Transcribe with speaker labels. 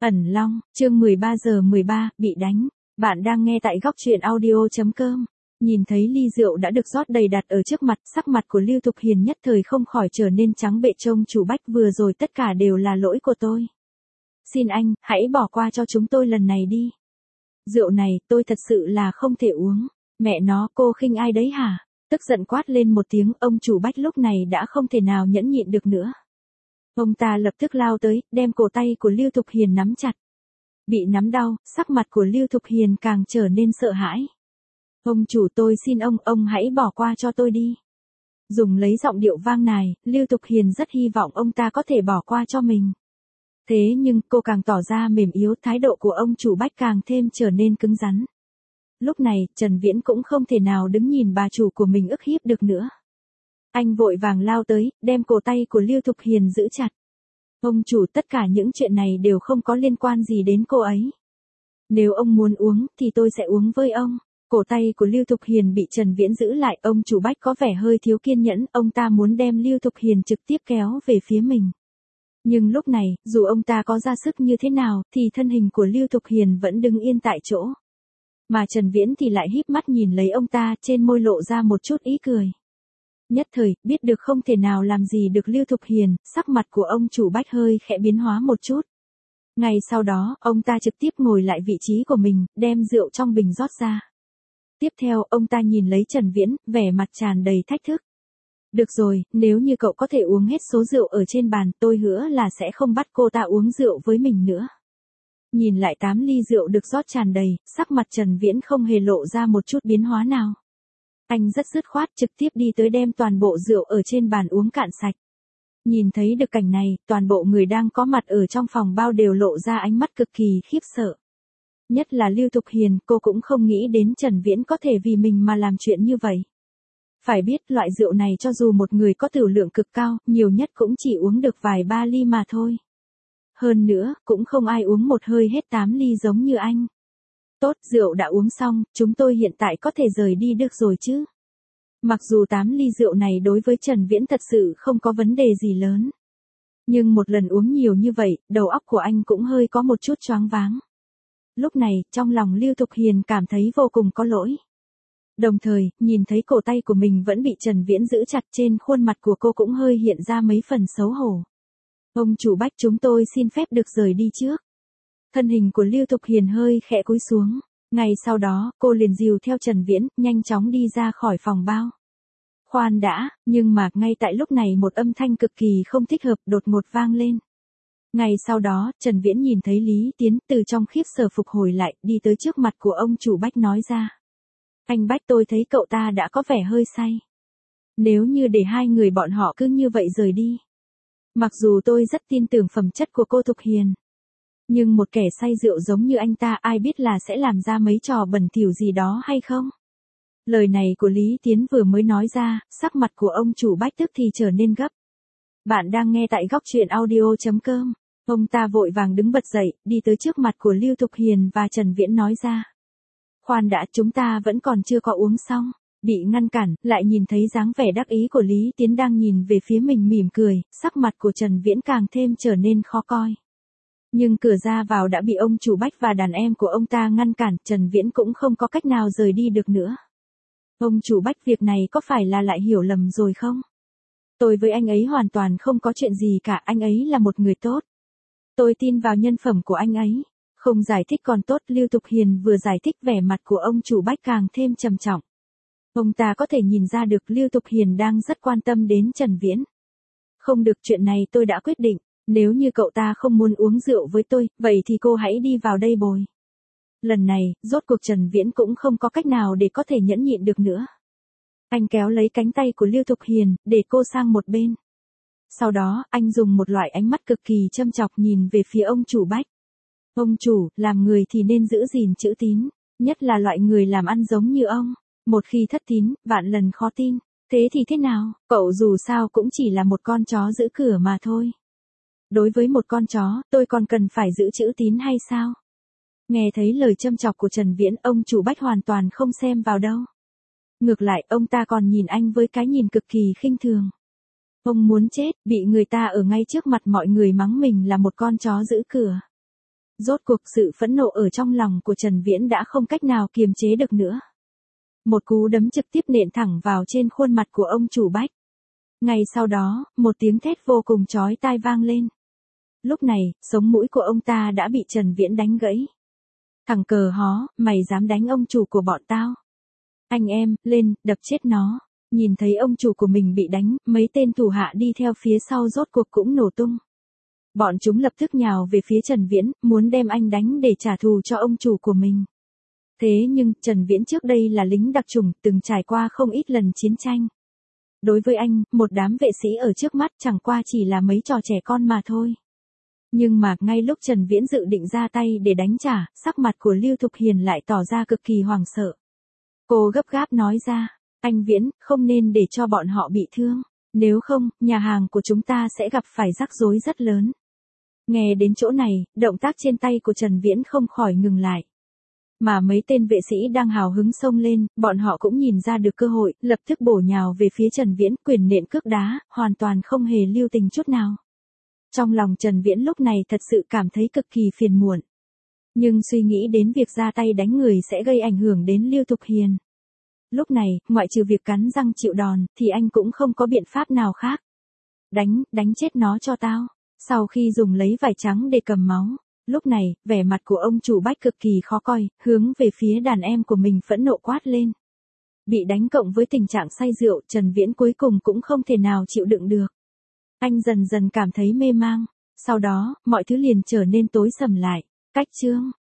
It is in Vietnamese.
Speaker 1: Ẩn Long, chương 13 giờ 13, bị đánh. Bạn đang nghe tại góc truyện audio.com. Nhìn thấy ly rượu đã được rót đầy đặt ở trước mặt, sắc mặt của Lưu Thục Hiền nhất thời không khỏi trở nên trắng bệch. Trông chủ Bách vừa rồi tất cả đều là lỗi của tôi. Xin anh, hãy bỏ qua cho chúng tôi lần này đi. Rượu này, tôi thật sự là không thể uống. Mẹ nó, cô khinh ai đấy hả? Tức giận quát lên một tiếng, ông chủ Bách lúc này đã không thể nào nhẫn nhịn được nữa. Ông ta lập tức lao tới, đem cổ tay của Lưu Thục Hiền nắm chặt. Bị nắm đau, sắc mặt của Lưu Thục Hiền càng trở nên sợ hãi. Ông chủ, tôi xin ông hãy bỏ qua cho tôi đi. Dùng lấy giọng điệu vang nài, Lưu Thục Hiền rất hy vọng ông ta có thể bỏ qua cho mình. Thế nhưng cô càng tỏ ra mềm yếu, thái độ của ông chủ Bách càng thêm trở nên cứng rắn. Lúc này, Trần Viễn cũng không thể nào đứng nhìn bà chủ của mình ức hiếp được nữa. Anh vội vàng lao tới, đem cổ tay của Lưu Thục Hiền giữ chặt. Ông chủ, tất cả những chuyện này đều không có liên quan gì đến cô ấy. Nếu ông muốn uống, thì tôi sẽ uống với ông. Cổ tay của Lưu Thục Hiền bị Trần Viễn giữ lại, ông chủ Bách có vẻ hơi thiếu kiên nhẫn, ông ta muốn đem Lưu Thục Hiền trực tiếp kéo về phía mình. Nhưng lúc này, dù ông ta có ra sức như thế nào, thì thân hình của Lưu Thục Hiền vẫn đứng yên tại chỗ. Mà Trần Viễn thì lại híp mắt nhìn lấy ông ta, trên môi lộ ra một chút ý cười. Nhất thời, biết được không thể nào làm gì được Lưu Thục Hiền, sắc mặt của ông chủ Bách hơi khẽ biến hóa một chút. Ngay sau đó, ông ta trực tiếp ngồi lại vị trí của mình, đem rượu trong bình rót ra. Tiếp theo, ông ta nhìn lấy Trần Viễn, vẻ mặt tràn đầy thách thức. Được rồi, nếu như cậu có thể uống hết số rượu ở trên bàn, tôi hứa là sẽ không bắt cô ta uống rượu với mình nữa. Nhìn lại 8 ly rượu được rót tràn đầy, sắc mặt Trần Viễn không hề lộ ra một chút biến hóa nào. Anh rất dứt khoát trực tiếp đi tới đem toàn bộ rượu ở trên bàn uống cạn sạch. Nhìn thấy được cảnh này, toàn bộ người đang có mặt ở trong phòng bao đều lộ ra ánh mắt cực kỳ khiếp sợ. Nhất là Lưu Thục Hiền, cô cũng không nghĩ đến Trần Viễn có thể vì mình mà làm chuyện như vậy. Phải biết loại rượu này cho dù một người có tửu lượng cực cao, nhiều nhất cũng chỉ uống được vài ba ly mà thôi. Hơn nữa, cũng không ai uống một hơi hết 8 ly giống như anh. Tốt, rượu đã uống xong, chúng tôi hiện tại có thể rời đi được rồi chứ. Mặc dù 8 ly rượu này đối với Trần Viễn thật sự không có vấn đề gì lớn. Nhưng một lần uống nhiều như vậy, đầu óc của anh cũng hơi có một chút choáng váng. Lúc này, trong lòng Lưu Thục Hiền cảm thấy vô cùng có lỗi. Đồng thời, nhìn thấy cổ tay của mình vẫn bị Trần Viễn giữ chặt, trên khuôn mặt của cô cũng hơi hiện ra mấy phần xấu hổ. Ông chủ Bách, chúng tôi xin phép được rời đi trước. Thân hình của Lưu Thục Hiền hơi khẽ cúi xuống. Ngay sau đó, cô liền dìu theo Trần Viễn, nhanh chóng đi ra khỏi phòng bao. Khoan đã, nhưng mà, ngay tại lúc này một âm thanh cực kỳ không thích hợp đột ngột vang lên. Ngay sau đó, Trần Viễn nhìn thấy Lý Tiến từ trong khiếp sợ phục hồi lại, đi tới trước mặt của ông chủ Bách nói ra. Anh Bách, tôi thấy cậu ta đã có vẻ hơi say. Nếu như để hai người bọn họ cứ như vậy rời đi. Mặc dù tôi rất tin tưởng phẩm chất của cô Thục Hiền. Nhưng một kẻ say rượu giống như anh ta ai biết là sẽ làm ra mấy trò bẩn thỉu gì đó hay không? Lời này của Lý Tiến vừa mới nói ra, sắc mặt của ông chủ Bách tức thì trở nên gấp. Bạn đang nghe tại góc truyện audio.com. Ông ta vội vàng đứng bật dậy, đi tới trước mặt của Lưu Thục Hiền và Trần Viễn nói ra. Khoan đã, chúng ta vẫn còn chưa có uống xong. Bị ngăn cản, lại nhìn thấy dáng vẻ đắc ý của Lý Tiến đang nhìn về phía mình mỉm cười, sắc mặt của Trần Viễn càng thêm trở nên khó coi. Nhưng cửa ra vào đã bị ông chủ Bách và đàn em của ông ta ngăn cản, Trần Viễn cũng không có cách nào rời đi được nữa. Ông chủ Bách, việc này có phải là lại hiểu lầm rồi không? Tôi với anh ấy hoàn toàn không có chuyện gì cả, anh ấy là một người tốt. Tôi tin vào nhân phẩm của anh ấy. Không giải thích còn tốt, Lưu Thục Hiền vừa giải thích vẻ mặt của ông chủ Bách càng thêm trầm trọng. Ông ta có thể nhìn ra được Lưu Thục Hiền đang rất quan tâm đến Trần Viễn. Không được, chuyện này tôi đã quyết định. Nếu như cậu ta không muốn uống rượu với tôi, vậy thì cô hãy đi vào đây bồi. Lần này, rốt cuộc Trần Viễn cũng không có cách nào để có thể nhẫn nhịn được nữa. Anh kéo lấy cánh tay của Lưu Thục Hiền, để cô sang một bên. Sau đó, anh dùng một loại ánh mắt cực kỳ châm chọc nhìn về phía ông chủ Bách. Ông chủ, làm người thì nên giữ gìn chữ tín, nhất là loại người làm ăn giống như ông. Một khi thất tín, vạn lần khó tin. Thế thì thế nào, cậu dù sao cũng chỉ là một con chó giữ cửa mà thôi. Đối với một con chó, tôi còn cần phải giữ chữ tín hay sao? Nghe thấy lời châm chọc của Trần Viễn, ông chủ Bách hoàn toàn không xem vào đâu. Ngược lại, ông ta còn nhìn anh với cái nhìn cực kỳ khinh thường. Ông muốn chết, bị người ta ở ngay trước mặt mọi người mắng mình là một con chó giữ cửa. Rốt cuộc sự phẫn nộ ở trong lòng của Trần Viễn đã không cách nào kiềm chế được nữa. Một cú đấm trực tiếp nện thẳng vào trên khuôn mặt của ông chủ Bách. Ngay sau đó, một tiếng thét vô cùng chói tai vang lên. Lúc này, sống mũi của ông ta đã bị Trần Viễn đánh gãy. Thằng cờ hó, mày dám đánh ông chủ của bọn tao. Anh em, lên, đập chết nó. Nhìn thấy ông chủ của mình bị đánh, mấy tên thủ hạ đi theo phía sau rốt cuộc cũng nổ tung. Bọn chúng lập tức nhào về phía Trần Viễn, muốn đem anh đánh để trả thù cho ông chủ của mình. Thế nhưng, Trần Viễn trước đây là lính đặc chủng, từng trải qua không ít lần chiến tranh. Đối với anh, một đám vệ sĩ ở trước mắt chẳng qua chỉ là mấy trò trẻ con mà thôi. Nhưng mà, ngay lúc Trần Viễn dự định ra tay để đánh trả, sắc mặt của Lưu Thục Hiền lại tỏ ra cực kỳ hoảng sợ. Cô gấp gáp nói ra, anh Viễn, không nên để cho bọn họ bị thương. Nếu không, nhà hàng của chúng ta sẽ gặp phải rắc rối rất lớn. Nghe đến chỗ này, động tác trên tay của Trần Viễn không khỏi ngừng lại. Mà mấy tên vệ sĩ đang hào hứng xông lên, bọn họ cũng nhìn ra được cơ hội, lập tức bổ nhào về phía Trần Viễn, quyền nện cước đá, hoàn toàn không hề lưu tình chút nào. Trong lòng Trần Viễn lúc này thật sự cảm thấy cực kỳ phiền muộn. Nhưng suy nghĩ đến việc ra tay đánh người sẽ gây ảnh hưởng đến Lưu Thục Hiền. Lúc này, ngoại trừ việc cắn răng chịu đòn, thì anh cũng không có biện pháp nào khác. Đánh chết nó cho tao. Sau khi dùng lấy vải trắng để cầm máu, lúc này, vẻ mặt của ông chủ Bách cực kỳ khó coi, hướng về phía đàn em của mình phẫn nộ quát lên. Bị đánh cộng với tình trạng say rượu, Trần Viễn cuối cùng cũng không thể nào chịu đựng được. Anh dần dần cảm thấy mê mang, sau đó, mọi thứ liền trở nên tối sầm lại. Cách chương